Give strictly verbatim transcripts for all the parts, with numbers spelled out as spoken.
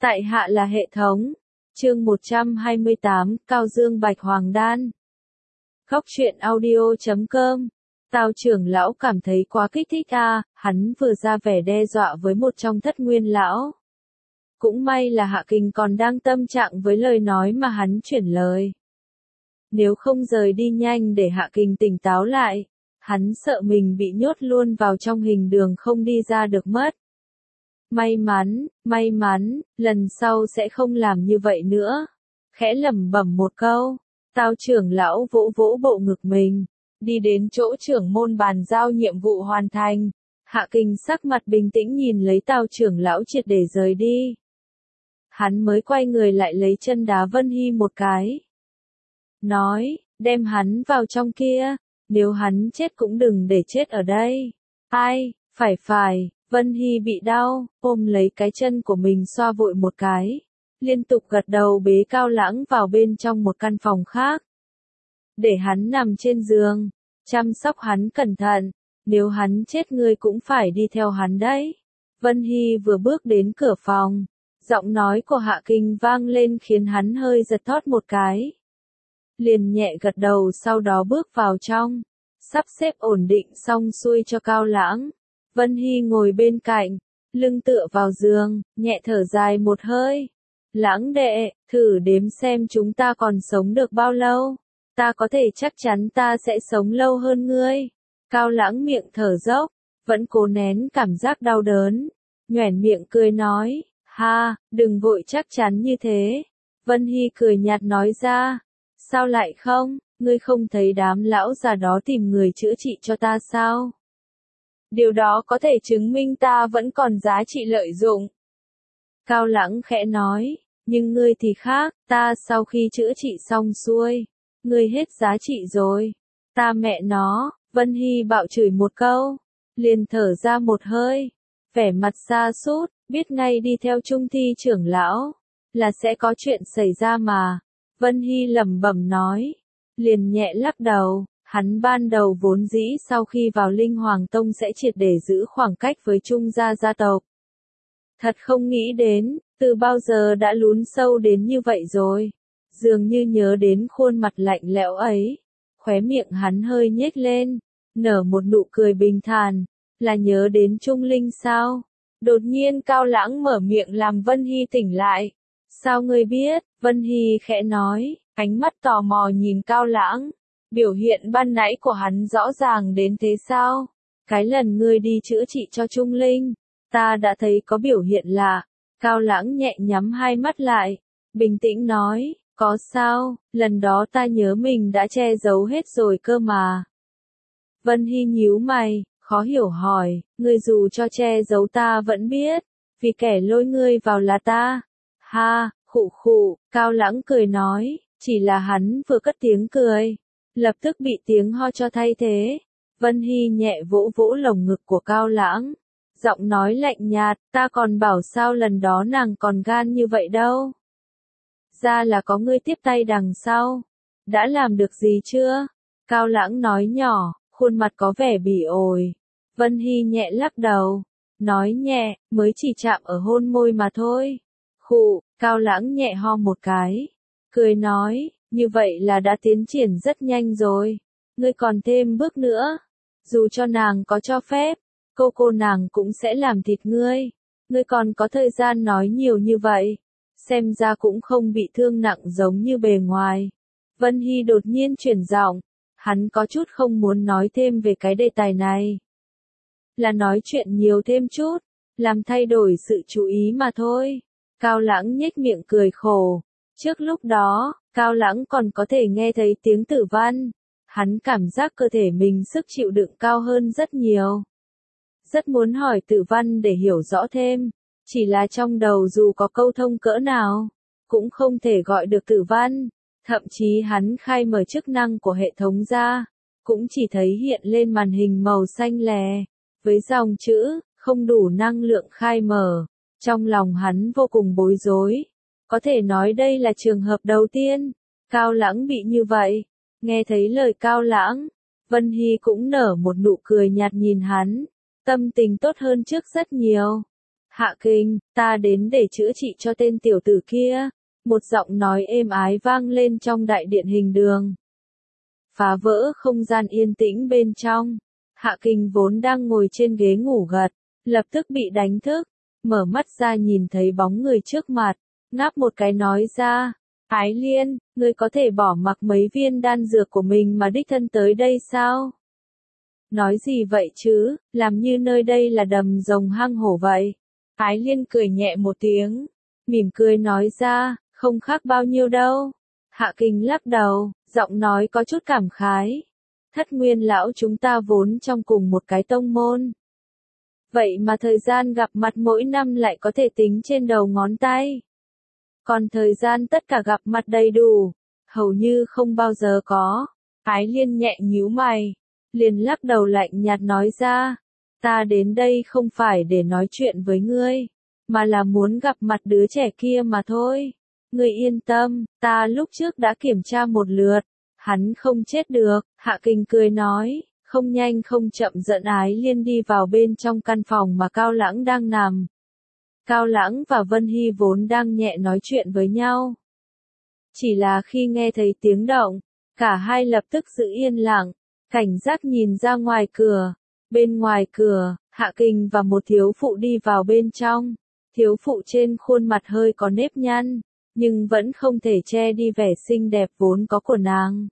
Tại hạ là hệ thống. Chương một trăm hai mươi tám, Cao Dương Bạch Hoàng Đan. Góc truyện audio chấm com. Tào trưởng lão cảm thấy quá kích thích a, à, hắn vừa ra vẻ đe dọa với một trong thất nguyên lão. Cũng may là Hạ Kình còn đang tâm trạng với lời nói mà hắn chuyển lời. Nếu không rời đi nhanh để Hạ Kình tỉnh táo lại, hắn sợ mình bị nhốt luôn vào trong hình đường không đi ra được mất. May mắn, may mắn, lần sau sẽ không làm như vậy nữa. Khẽ lẩm bẩm một câu, Tào trưởng lão vỗ vỗ bộ ngực mình, đi đến chỗ trưởng môn bàn giao nhiệm vụ hoàn thành. Hạ Kình sắc mặt bình tĩnh nhìn lấy Tào trưởng lão triệt để rời đi. Hắn mới quay người lại lấy chân đá Vân Hy một cái. Nói, đem hắn vào trong kia, nếu hắn chết cũng đừng để chết ở đây. Ai, phải phải. Vân Hy bị đau, ôm lấy cái chân của mình xoa vội một cái, liên tục gật đầu bế Cao Lãng vào bên trong một căn phòng khác. Để hắn nằm trên giường, chăm sóc hắn cẩn thận, nếu hắn chết ngươi cũng phải đi theo hắn đấy. Vân Hy vừa bước đến cửa phòng, giọng nói của Hạ Kình vang lên khiến hắn hơi giật thót một cái. Liền nhẹ gật đầu sau đó bước vào trong, sắp xếp ổn định xong xuôi cho Cao Lãng. Vân Hy ngồi bên cạnh, lưng tựa vào giường, nhẹ thở dài một hơi. Lãng đệ, thử đếm xem chúng ta còn sống được bao lâu. Ta có thể chắc chắn ta sẽ sống lâu hơn ngươi. Cao Lãng miệng thở dốc, vẫn cố nén cảm giác đau đớn. Nhoẻn miệng cười nói, ha, đừng vội chắc chắn như thế. Vân Hy cười nhạt nói ra, sao lại không, ngươi không thấy đám lão già đó tìm người chữa trị cho ta sao? Điều đó có thể chứng minh ta vẫn còn giá trị lợi dụng. Cao Lãng khẽ nói, nhưng ngươi thì khác, ta sau khi chữa trị xong xuôi, ngươi hết giá trị rồi. Ta mẹ nó, Vân Hy bạo chửi một câu, liền thở ra một hơi, vẻ mặt sa sút, biết ngay đi theo Trung Thi trưởng lão, là sẽ có chuyện xảy ra mà. Vân Hy lẩm bẩm nói, liền nhẹ lắc đầu. Hắn ban đầu vốn dĩ sau khi vào Linh Hoàng Tông sẽ triệt để giữ khoảng cách với Trung gia gia tộc. Thật không nghĩ đến, từ bao giờ đã lún sâu đến như vậy rồi. Dường như nhớ đến khuôn mặt lạnh lẽo ấy, khóe miệng hắn hơi nhếch lên, nở một nụ cười bình thản, là nhớ đến Trung Linh sao? Đột nhiên Cao Lãng mở miệng làm Vân Hy tỉnh lại. Sao ngươi biết? Vân Hy khẽ nói, ánh mắt tò mò nhìn Cao Lãng. Biểu hiện ban nãy của hắn rõ ràng đến thế sao? Cái lần ngươi đi chữa trị cho Trung Linh, ta đã thấy có biểu hiện lạ. Cao Lãng nhẹ nhắm hai mắt lại, bình tĩnh nói, có sao, lần đó ta nhớ mình đã che giấu hết rồi cơ mà. Vân Hy nhíu mày, khó hiểu hỏi, ngươi dù cho che giấu ta vẫn biết, vì kẻ lôi ngươi vào là ta. Ha, khụ khụ, Cao Lãng cười nói, chỉ là hắn vừa cất tiếng cười, lập tức bị tiếng ho cho thay thế. Vân Hy nhẹ vỗ vỗ lồng ngực của Cao Lãng, giọng nói lạnh nhạt, ta còn bảo sao lần đó nàng còn gan như vậy đâu. Ra là có ngươi tiếp tay đằng sau. Đã làm được gì chưa? Cao Lãng nói nhỏ, khuôn mặt có vẻ bỉ ổi. Vân Hy nhẹ lắc đầu, nói nhẹ, mới chỉ chạm ở hôn môi mà thôi. Khụ, Cao Lãng nhẹ ho một cái, cười nói, như vậy là đã tiến triển rất nhanh rồi. Ngươi còn thêm bước nữa. Dù cho nàng có cho phép, cô cô nàng cũng sẽ làm thịt ngươi. Ngươi còn có thời gian nói nhiều như vậy. Xem ra cũng không bị thương nặng giống như bề ngoài. Vân Hy đột nhiên chuyển giọng. Hắn có chút không muốn nói thêm về cái đề tài này. Là nói chuyện nhiều thêm chút, làm thay đổi sự chú ý mà thôi. Cao Lãng nhếch miệng cười khổ. Trước lúc đó, Cao Lãng còn có thể nghe thấy tiếng Tử Văn. Hắn cảm giác cơ thể mình sức chịu đựng cao hơn rất nhiều. Rất muốn hỏi Tử Văn để hiểu rõ thêm. Chỉ là trong đầu dù có câu thông cỡ nào, cũng không thể gọi được Tử Văn. Thậm chí hắn khai mở chức năng của hệ thống ra, cũng chỉ thấy hiện lên màn hình màu xanh lè, với dòng chữ, không đủ năng lượng khai mở. Trong lòng hắn vô cùng bối rối. Có thể nói đây là trường hợp đầu tiên, Cao Lãng bị như vậy. Nghe thấy lời Cao Lãng, Vân Hy cũng nở một nụ cười nhạt nhìn hắn, tâm tình tốt hơn trước rất nhiều. Hạ Kình, ta đến để chữa trị cho tên tiểu tử kia. Một giọng nói êm ái vang lên trong đại điện hình đường. Phá vỡ không gian yên tĩnh bên trong. Hạ Kình vốn đang ngồi trên ghế ngủ gật, lập tức bị đánh thức. Mở mắt ra nhìn thấy bóng người trước mặt, ngáp một cái nói ra. Ái Liên, ngươi có thể bỏ mặc mấy viên đan dược của mình mà đích thân tới đây sao? Nói gì vậy chứ, làm như nơi đây là đầm rồng hang hổ vậy. Ái Liên cười nhẹ một tiếng, mỉm cười nói ra, không khác bao nhiêu đâu. Hạ Kình lắc đầu, giọng nói có chút cảm khái. Thất Nguyên lão chúng ta vốn trong cùng một cái tông môn. Vậy mà thời gian gặp mặt mỗi năm lại có thể tính trên đầu ngón tay. Còn thời gian tất cả gặp mặt đầy đủ, hầu như không bao giờ có. Ái Liên nhẹ nhíu mày, liền lắc đầu lạnh nhạt nói ra, ta đến đây không phải để nói chuyện với ngươi, mà là muốn gặp mặt đứa trẻ kia mà thôi. Ngươi yên tâm, ta lúc trước đã kiểm tra một lượt, hắn không chết được. Hạ Kình cười nói, không nhanh không chậm dẫn Ái Liên đi vào bên trong căn phòng mà Cao Lãng đang nằm. Cao Lãng và Vân Hy vốn đang nhẹ nói chuyện với nhau. Chỉ là khi nghe thấy tiếng động, cả hai lập tức giữ yên lặng, cảnh giác nhìn ra ngoài cửa. Bên ngoài cửa, Hạ Kình và một thiếu phụ đi vào bên trong. Thiếu phụ trên khuôn mặt hơi có nếp nhăn, nhưng vẫn không thể che đi vẻ xinh đẹp vốn có của nàng.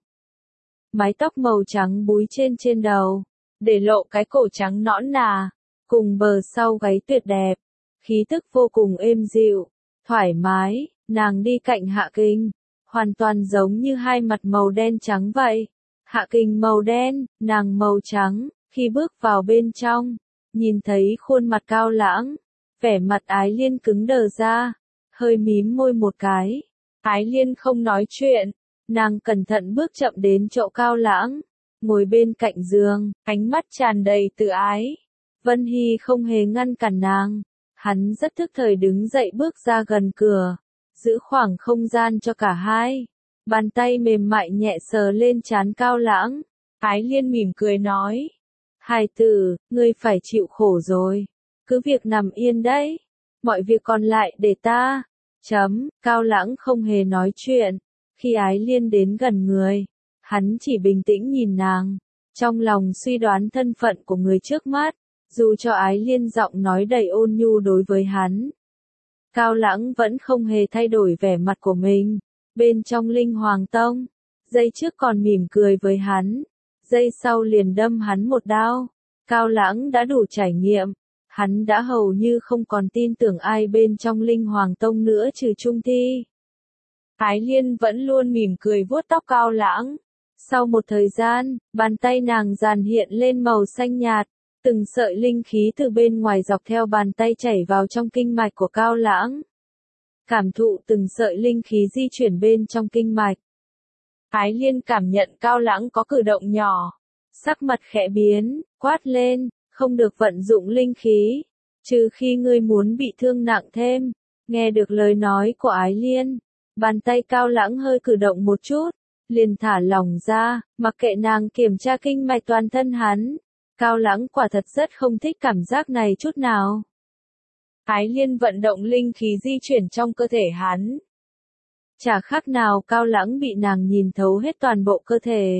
Mái tóc màu trắng búi trên trên đầu, để lộ cái cổ trắng nõn nà, cùng bờ sau gáy tuyệt đẹp, khí tức vô cùng êm dịu, thoải mái. Nàng đi cạnh Hạ Kình, hoàn toàn giống như hai mặt màu đen trắng vậy. Hạ Kình màu đen, nàng màu trắng. Khi bước vào bên trong, nhìn thấy khuôn mặt Cao Lãng, vẻ mặt Ái Liên cứng đờ ra, hơi mím môi một cái. Ái Liên không nói chuyện, nàng cẩn thận bước chậm đến chỗ Cao Lãng, ngồi bên cạnh giường, ánh mắt tràn đầy tự ái. Vân Hy không hề ngăn cản nàng, hắn rất thức thời đứng dậy bước ra gần cửa, giữ khoảng không gian cho cả hai. Bàn tay mềm mại nhẹ sờ lên trán Cao Lãng, Ái Liên mỉm cười nói. Hài tử, ngươi phải chịu khổ rồi, cứ việc nằm yên đấy, mọi việc còn lại để ta. Chấm, Cao Lãng không hề nói chuyện, khi Ái Liên đến gần người, hắn chỉ bình tĩnh nhìn nàng, trong lòng suy đoán thân phận của người trước mắt, dù cho Ái Liên giọng nói đầy ôn nhu đối với hắn. Cao Lãng vẫn không hề thay đổi vẻ mặt của mình, bên trong Linh Hoàng Tông, giây trước còn mỉm cười với hắn. Giây sau liền đâm hắn một đao. Cao Lãng đã đủ trải nghiệm, hắn đã hầu như không còn tin tưởng ai bên trong Linh Hoàng Tông nữa trừ Trung Thi. Ái Liên vẫn luôn mỉm cười vuốt tóc Cao Lãng. Sau một thời gian, bàn tay nàng dàn hiện lên màu xanh nhạt, từng sợi linh khí từ bên ngoài dọc theo bàn tay chảy vào trong kinh mạch của Cao Lãng. Cảm thụ từng sợi linh khí di chuyển bên trong kinh mạch. Ái Liên cảm nhận Cao Lãng có cử động nhỏ, sắc mặt khẽ biến, quát lên, không được vận dụng linh khí, trừ khi ngươi muốn bị thương nặng thêm. Nghe được lời nói của Ái Liên, bàn tay Cao Lãng hơi cử động một chút, liền thả lỏng ra, mặc kệ nàng kiểm tra kinh mạch toàn thân hắn. Cao Lãng quả thật rất không thích cảm giác này chút nào. Ái Liên vận động linh khí di chuyển trong cơ thể hắn. Chả khác nào Cao Lãng bị nàng nhìn thấu hết toàn bộ cơ thể.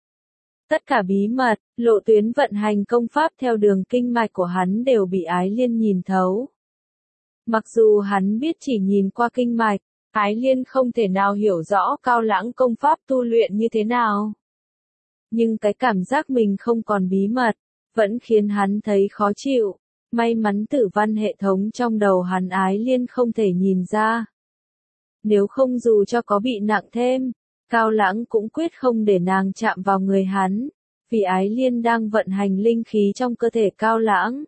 Tất cả bí mật, lộ tuyến vận hành công pháp theo đường kinh mạch của hắn đều bị Ái Liên nhìn thấu. Mặc dù hắn biết chỉ nhìn qua kinh mạch, Ái Liên không thể nào hiểu rõ Cao Lãng công pháp tu luyện như thế nào. Nhưng cái cảm giác mình không còn bí mật, vẫn khiến hắn thấy khó chịu. May mắn tử văn hệ thống trong đầu hắn Ái Liên không thể nhìn ra. Nếu không dù cho có bị nặng thêm, Cao Lãng cũng quyết không để nàng chạm vào người hắn, vì Ái Liên đang vận hành linh khí trong cơ thể Cao Lãng.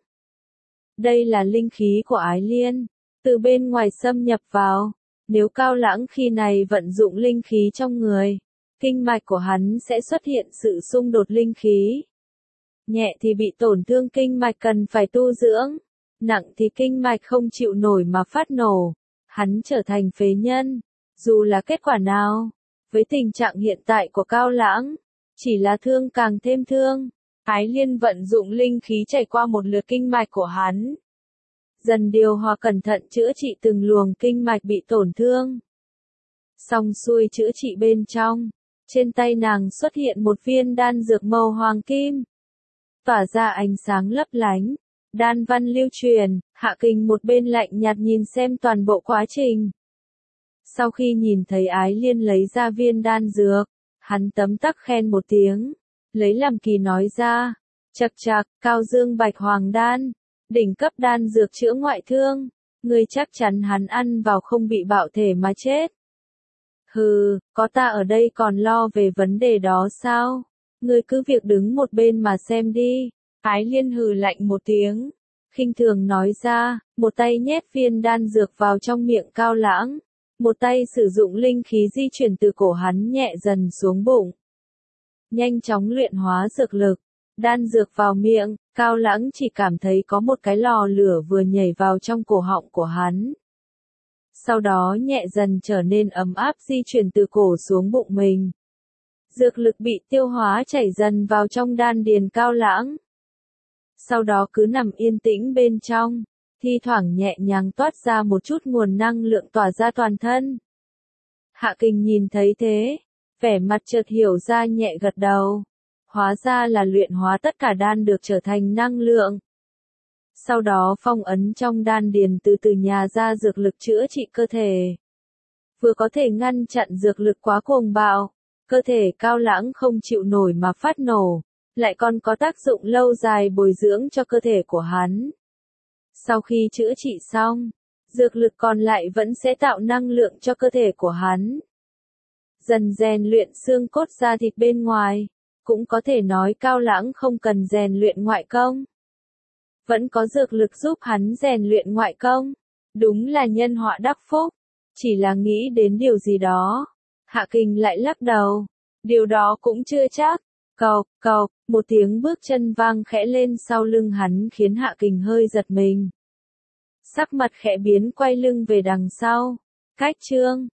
Đây là linh khí của Ái Liên, từ bên ngoài xâm nhập vào, nếu Cao Lãng khi này vận dụng linh khí trong người, kinh mạch của hắn sẽ xuất hiện sự xung đột linh khí. Nhẹ thì bị tổn thương kinh mạch cần phải tu dưỡng, nặng thì kinh mạch không chịu nổi mà phát nổ. Hắn trở thành phế nhân, dù là kết quả nào, với tình trạng hiện tại của Cao Lãng, chỉ là thương càng thêm thương. Ái Liên vận dụng linh khí chảy qua một lượt kinh mạch của hắn. dần điều hòa cẩn thận chữa trị từng luồng kinh mạch bị tổn thương. Xong xuôi chữa trị bên trong, trên tay nàng xuất hiện một viên đan dược màu hoàng kim, tỏa ra ánh sáng lấp lánh, đan văn lưu truyền. Hạ Kình một bên lạnh nhạt nhìn xem toàn bộ quá trình. Sau khi nhìn thấy Ái Liên lấy ra viên đan dược, hắn tấm tắc khen một tiếng, lấy làm kỳ nói ra, chậc chậc, Cao Dương Bạch Hoàng đan, đỉnh cấp đan dược chữa ngoại thương, ngươi chắc chắn hắn ăn vào không bị bạo thể mà chết. Hừ, có ta ở đây còn lo về vấn đề đó sao? Ngươi cứ việc đứng một bên mà xem đi. Ái Liên hừ lạnh một tiếng, khinh thường nói ra, một tay nhét viên đan dược vào trong miệng Cao Lãng, một tay sử dụng linh khí di chuyển từ cổ hắn nhẹ dần xuống bụng. Nhanh chóng luyện hóa dược lực, đan dược vào miệng, Cao Lãng chỉ cảm thấy có một cái lò lửa vừa nhảy vào trong cổ họng của hắn. Sau đó nhẹ dần trở nên ấm áp di chuyển từ cổ xuống bụng mình. Dược lực bị tiêu hóa chảy dần vào trong đan điền Cao Lãng. Sau đó cứ nằm yên tĩnh bên trong, thi thoảng nhẹ nhàng toát ra một chút nguồn năng lượng tỏa ra toàn thân. Hạ Kình nhìn thấy thế, vẻ mặt chợt hiểu ra nhẹ gật đầu. Hóa ra là luyện hóa tất cả đan được trở thành năng lượng. Sau đó phong ấn trong đan điền từ từ nhà ra dược lực chữa trị cơ thể. Vừa có thể ngăn chặn dược lực quá cuồng bạo, cơ thể Cao Lãng không chịu nổi mà phát nổ, lại còn có tác dụng lâu dài bồi dưỡng cho cơ thể của hắn. Sau khi chữa trị xong, dược lực còn lại vẫn sẽ tạo năng lượng cho cơ thể của hắn. Dần rèn luyện xương cốt da thịt bên ngoài, cũng có thể nói Cao Lãng không cần rèn luyện ngoại công. Vẫn có dược lực giúp hắn rèn luyện ngoại công. Đúng là nhân họa đắc phúc. Chỉ là nghĩ đến điều gì đó. Hạ Kình lại lắc đầu. Điều đó cũng chưa chắc. Cộc, cộc, một tiếng bước chân vang khẽ lên sau lưng hắn khiến Hạ Kình hơi giật mình. Sắc mặt khẽ biến quay lưng về đằng sau. Cách chương